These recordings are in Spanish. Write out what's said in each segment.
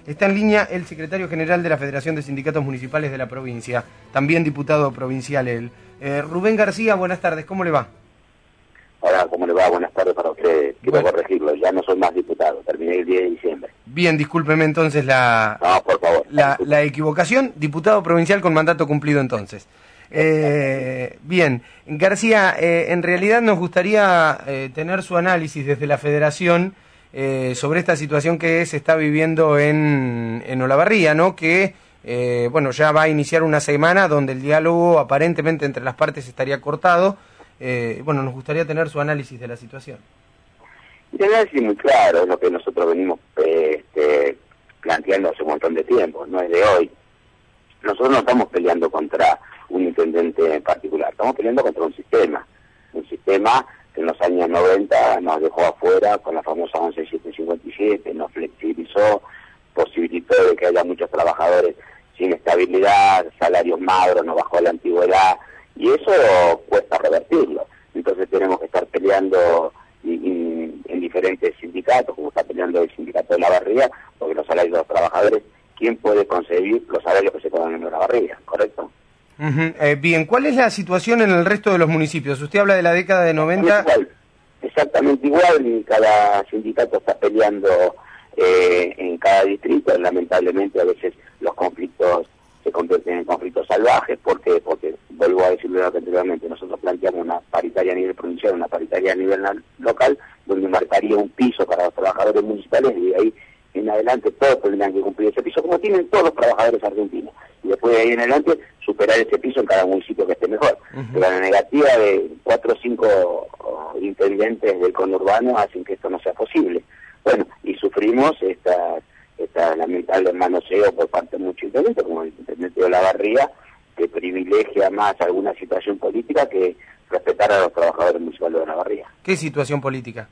Está en línea el secretario general de la Federación de Sindicatos Municipales de la provincia, también diputado provincial él. Rubén García, buenas tardes, ¿cómo le va? Hola, ¿cómo le va? Buenas tardes para usted. Quiero corregirlo, ya no soy más diputado, terminé el 10 de diciembre. Bien, discúlpeme entonces No, por favor. la equivocación, diputado provincial con mandato cumplido entonces. Bien, García, en realidad nos gustaría tener su análisis desde la Federación sobre esta situación que se está viviendo en Olavarría, ¿no? Que, bueno, ya va a iniciar una semana donde el diálogo aparentemente entre las partes estaría cortado. Bueno, nos gustaría tener su análisis de la situación. El análisis muy claro, es lo que nosotros venimos planteando hace un montón de tiempo, no es de hoy. Nosotros no estamos peleando contra un intendente en particular, estamos peleando contra un sistema que en los años 90 nos dejó afuera con la famosa 11757, nos flexibilizó, posibilitó de que haya muchos trabajadores sin estabilidad, salarios magros, nos bajó la antigüedad, y eso cuesta revertirlo. Entonces tenemos que estar peleando en diferentes sindicatos, como está peleando el sindicato de Olavarría, porque los salarios de los trabajadores, ¿quién puede concebir los salarios que se cobran en Olavarría? ¿Correcto? Bien, ¿cuál es la situación en el resto de los municipios? Usted habla de la década de 90... Exactamente igual, y cada sindicato está peleando en cada distrito. Lamentablemente a veces los conflictos se convierten en conflictos salvajes. ¿Por qué? Porque, vuelvo a decirlo anteriormente, nosotros planteamos una paritaria a nivel provincial, una paritaria a nivel local, donde marcaría un piso para los trabajadores municipales, y de ahí en adelante todos tendrán que cumplir ese piso, como tienen todos los trabajadores argentinos. Y después de ahí en adelante superar ese piso en cada municipio que esté mejor. Pero la negativa de 4 o 5 intendentes del conurbano hacen que esto no sea posible. Bueno, y sufrimos esta lamentable manoseo por parte de muchos intendentes, como el intendente de Olavarría, que privilegia más alguna situación política que respetar a los trabajadores municipales de Olavarría. ¿Qué situación política?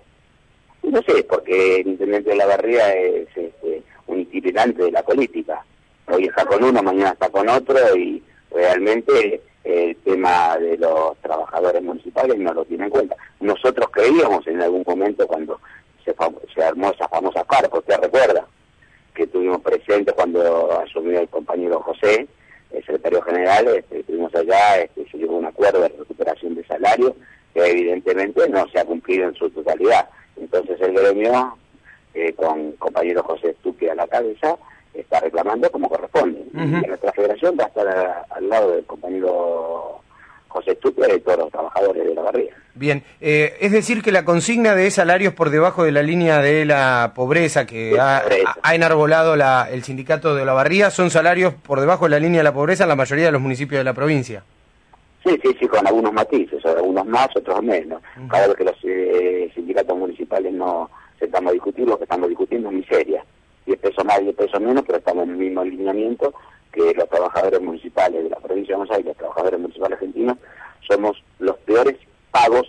No sé, porque el intendente de Olavarría es un itinerante de la política. Hoy está con uno, mañana está con otro, y realmente el tema de los trabajadores municipales no lo tiene en cuenta. Nosotros creíamos en algún momento, cuando se armó esa famosa carpa, ¿usted recuerda? Que tuvimos presente cuando asumió el compañero José, el secretario general, estuvimos allá, se llegó a un acuerdo de recuperación de salario, que evidentemente no se ha cumplido en su totalidad. Entonces el gremio, con compañero José Estuque a la cabeza, está reclamando como corresponde. Y nuestra federación va a estar al lado del compañero José Estuque y de todos los trabajadores de la barriga. Bien, es decir que la consigna de salarios por debajo de la línea de la pobreza que ha enarbolado el sindicato de Olavarría son salarios por debajo de la línea de la pobreza en la mayoría de los municipios de la provincia. Sí, con algunos matices, algunos más, otros menos. Cada vez que los sindicatos municipales no sentamos a discutir, lo que estamos discutiendo es miseria. 10 pesos más, 10 pesos menos, pero estamos en el mismo alineamiento que los trabajadores municipales de la provincia de Buenos Aires, los trabajadores municipales argentinos, somos los peores pagos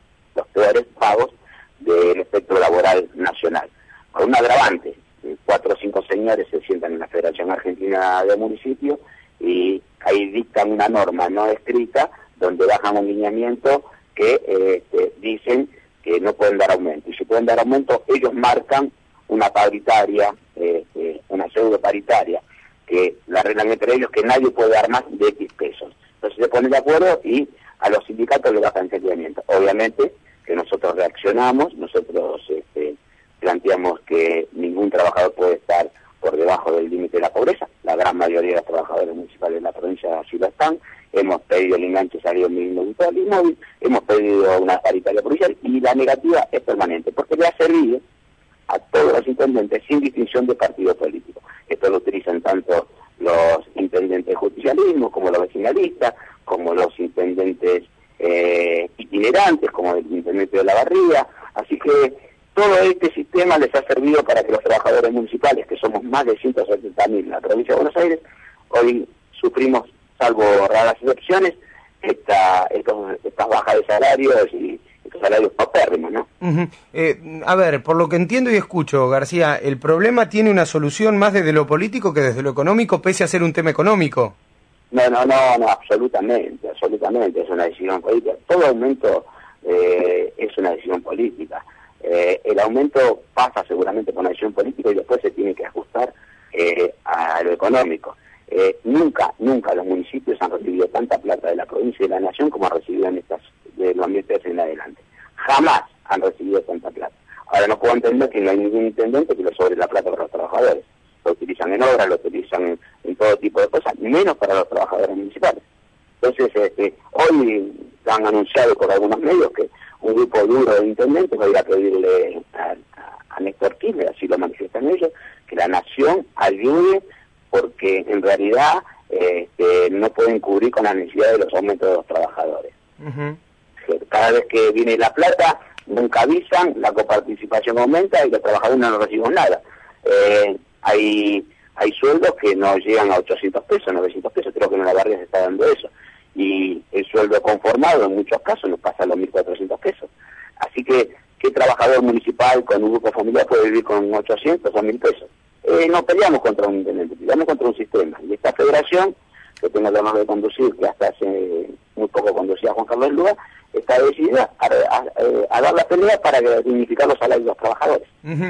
del espectro laboral nacional. Con un agravante, 4 o 5 señores se sientan en la Federación Argentina de Municipios y ahí dictan una norma no escrita donde bajan un lineamiento que dicen que no pueden dar aumento. Y si pueden dar aumento, ellos marcan una paritaria, una pseudo paritaria, que la arreglan entre ellos, que nadie puede dar más de X pesos. Entonces se ponen de acuerdo y a los sindicatos le bajan el lineamiento. Obviamente que nosotros reaccionamos, nosotros planteamos que ningún trabajador puede estar por debajo del límite de la pobreza. La gran mayoría de los trabajadores municipales de la provincia así lo están. Hemos pedido el enganche salario mínimo vital y móvil, hemos pedido una paritaria provincial, y la negativa es permanente, porque le ha servido a todos los intendentes sin distinción de partido político. Esto lo utilizan tanto los intendentes de justicialismo, como los vecinalistas, como los intendentes itinerantes, como el intendente de Olavarría. Así que todo este sistema les ha servido para que los trabajadores municipales, que somos más de 170.000 en la provincia de Buenos Aires, hoy sufrimos, salvo raras excepciones, estas bajas de salarios y estos salarios paupérrimos, ¿no? A ver, por lo que entiendo y escucho, García, ¿el problema tiene una solución más desde lo político que desde lo económico, pese a ser un tema económico? No, absolutamente, es una decisión política. Todo aumento es una decisión política. El aumento pasa seguramente por una decisión política y después se tiene que ajustar a lo económico. Nunca los municipios han recibido tanta plata de la provincia y de la nación como han recibido de los 2013 en adelante. Jamás han recibido tanta plata. Ahora no puedo entender que no hay ningún intendente que lo sobre la plata para los trabajadores. Lo utilizan en obras, lo utilizan en todo tipo de cosas, menos para los trabajadores municipales. Entonces, hoy han anunciado por algunos medios que un grupo duro de intendentes va a ir a pedirle a Néstor Kirchner, así lo manifiestan ellos, que la nación ayude porque en realidad no pueden cubrir con la necesidad de los aumentos de los trabajadores. Cada vez que viene la plata, nunca avisan, la coparticipación aumenta y los trabajadores no reciben nada. Hay sueldos que no llegan a 800 pesos, 900 pesos, creo que en Olavarría se está dando eso. Y el sueldo conformado en muchos casos nos pasa a los 1.400 pesos. Así que, ¿qué trabajador municipal con un grupo familiar puede vivir con 800 o 1.000 pesos? No peleamos contra un intendente, peleamos contra un sistema. Y esta federación, que tengo el honor de conducir, que hasta hace muy poco conducía Juan Carlos Lúa, está decidida a dar la pelea para dignificar los salarios de los trabajadores.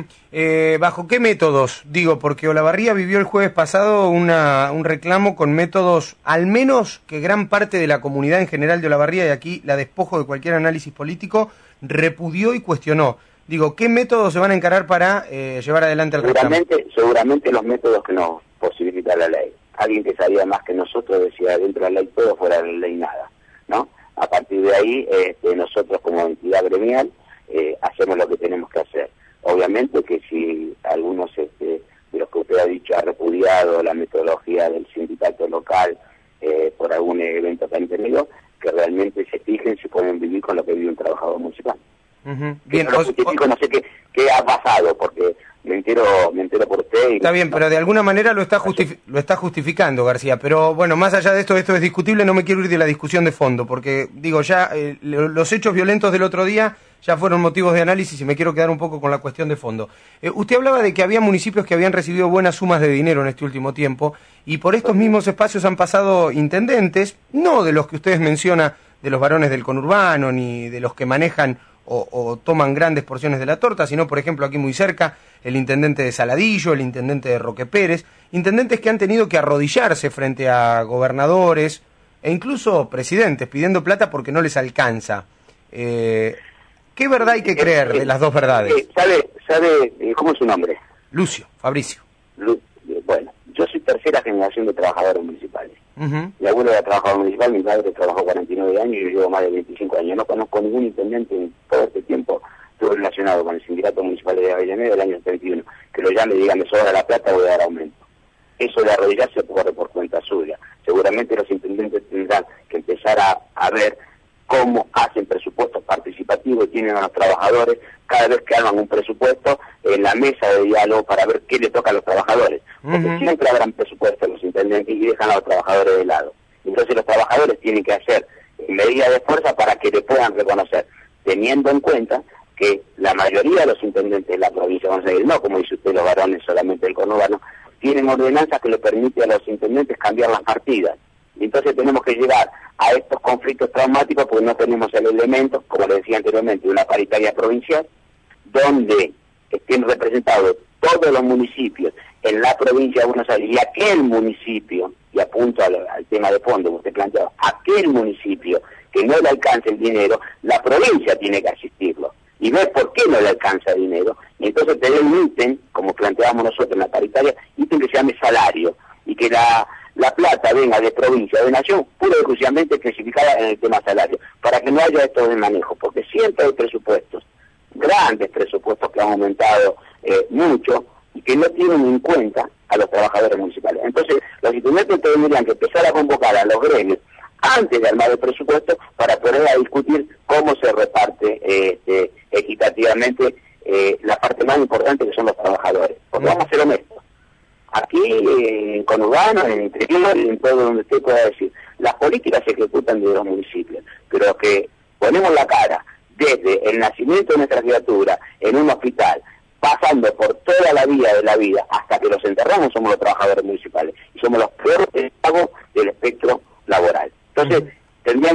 ¿Bajo qué métodos? Digo, porque Olavarría vivió el jueves pasado un reclamo con métodos, al menos que gran parte de la comunidad en general de Olavarría, y aquí la despojo de cualquier análisis político, repudió y cuestionó. Digo, ¿qué métodos se van a encarar para llevar adelante el reclamo? Seguramente los métodos que nos posibilita la ley. Alguien que sabía más que nosotros decía, dentro de la ley todo, fuera de la ley nada, ¿no? A partir de ahí, nosotros como entidad gremial hacemos lo que tenemos que hacer. Obviamente que si algunos de los que usted ha dicho ha repudiado la metodología del sindicato local por algún evento que han tenido, que realmente se fijen si pueden vivir con lo que vive un trabajador municipal. Bien, no justifico, no sé qué ha pasado, porque me entero por usted. Está bien, pero de alguna manera lo está justificando, García. Pero bueno, más allá de esto es discutible, no me quiero ir de la discusión de fondo, porque digo, ya los hechos violentos del otro día ya fueron motivos de análisis y me quiero quedar un poco con la cuestión de fondo. Usted hablaba de que había municipios que habían recibido buenas sumas de dinero en este último tiempo, y por estos mismos espacios han pasado intendentes, no de los que ustedes mencionan, de los varones del conurbano, ni de los que manejan o toman grandes porciones de la torta, sino, por ejemplo, aquí muy cerca, el intendente de Saladillo, el intendente de Roque Pérez, intendentes que han tenido que arrodillarse frente a gobernadores e incluso presidentes pidiendo plata porque no les alcanza. ¿Qué verdad hay que creer de las dos verdades? ¿Sabe cómo es su nombre? Lucio, Fabricio. Bueno, yo soy tercera generación de trabajadores municipales. Mi abuelo era trabajador municipal, mi padre trabajó 49 años y yo llevo más de 25 años. No conozco ningún intendente en todo este tiempo. Estuve relacionado con el sindicato municipal de Avellaneda del año 31, que lo llame y diga, me sobra la plata, voy a dar aumento. Eso de arrodillarse corre por cuenta suya. Seguramente los intendentes tendrán que empezar a ver cómo hacen presupuestos participativos y tienen a los trabajadores cada vez que arman un presupuesto en la mesa de diálogo para ver qué le toca a los trabajadores. Porque siempre habrán presupuestos los intendentes y dejan a los trabajadores de lado. Entonces los trabajadores tienen que hacer medidas de fuerza para que le puedan reconocer, teniendo en cuenta que la mayoría de los intendentes de la provincia de Buenos Aires, no como dice usted los varones solamente del conurbano, tienen ordenanzas que le permiten a los intendentes cambiar las partidas. Y entonces tenemos que llegar a estos conflictos traumáticos porque no tenemos el elemento, como le decía anteriormente, de una paritaria provincial, donde estén representados todos los municipios en la provincia de Buenos Aires y aquel municipio, y apunto al tema de fondo que usted planteaba, aquel municipio que no le alcance el dinero, la provincia tiene que asistirlo y ver por qué no le alcanza dinero, y entonces tener un ítem, como planteábamos nosotros en la paritaria, ítem que se llame salario, y que la plata venga de provincia o de nación, pura y exclusivamente clasificada en el tema salario, para que no haya estos desmanejos, porque siempre hay presupuestos, grandes presupuestos que han aumentado mucho, y que no tienen en cuenta a los trabajadores municipales. Entonces, los intendentes tendrían que empezar a convocar a los gremios antes de armar el presupuesto para poder discutir cómo se reparte equitativamente la parte más importante que son los trabajadores. Porque vamos a ser honestos. Aquí, en conurbano, en el interior, en todo donde usted pueda decir, las políticas se ejecutan desde los municipios, pero que ponemos la cara desde el nacimiento de nuestra criatura en un hospital, pasando por toda la vida de la vida, hasta que los enterramos, somos los trabajadores municipales, y somos los peores pagos del espectro laboral. Entonces, tendrían que haber los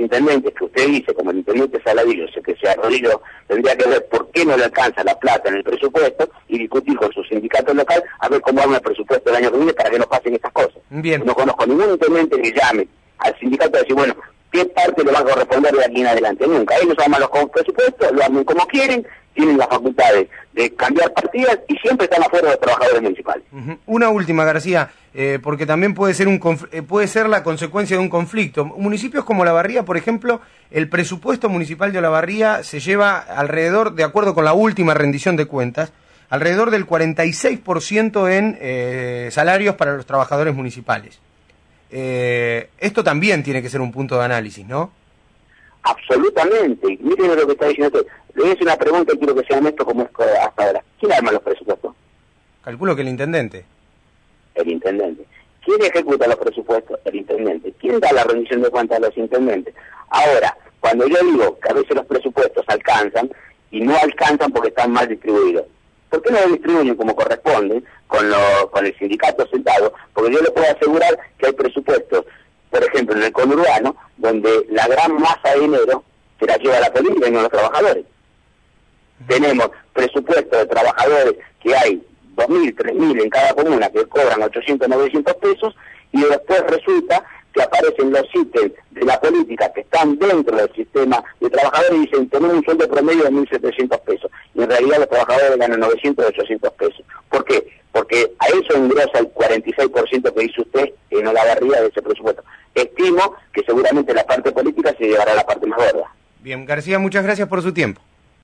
intendentes que usted dice, como el intendente Saladillo, que se ha arrodillado, tendría que ver por qué no le alcanza la plata en el presupuesto y discutir con su sindicato local a ver cómo arma el presupuesto del año que viene para que no pasen estas cosas. Bien. No conozco ningún intendente que llame al sindicato a decir, bueno, ¿qué parte le va a corresponder de aquí en adelante? Nunca. Ellos arman los presupuestos, lo arman como quieren, tienen las facultades de cambiar partidas y siempre están afuera de los trabajadores municipales. Una última, García, porque también puede ser la consecuencia de un conflicto. Municipios como Olavarría, por ejemplo, el presupuesto municipal de Olavarría se lleva alrededor, de acuerdo con la última rendición de cuentas, alrededor del 46% en salarios para los trabajadores municipales. Esto también tiene que ser un punto de análisis, ¿no? Absolutamente. Miren lo que está diciendo usted. Le voy a hacer una pregunta y quiero que sea honesto como es hasta ahora. ¿Quién arma los presupuestos? Calculo que el intendente. El intendente. ¿Quién ejecuta los presupuestos? El intendente. ¿Quién da la rendición de cuentas a los intendentes? Ahora, cuando yo digo que a veces los presupuestos alcanzan y no alcanzan porque están mal distribuidos, ¿por qué no lo distribuyen como corresponde con el sindicato sentado? Porque yo le puedo asegurar que hay presupuestos, por ejemplo, en el conurbano, donde la gran masa de dinero se la lleva la política y no los trabajadores. Tenemos presupuestos de trabajadores que hay 2.000, 3.000 en cada comuna que cobran 800, 900 pesos y después resulta que aparecen los ítems de la política que están dentro del sistema de trabajadores y dicen tenemos un sueldo promedio de 1.700 pesos y en realidad los trabajadores ganan 900 o 800 pesos. ¿Por qué? Porque a eso ingresa el 46% que dice usted en Olavarría de ese presupuesto. Estimo que seguramente la parte política se llevará a la parte más gorda. Bien, García, muchas gracias por su tiempo.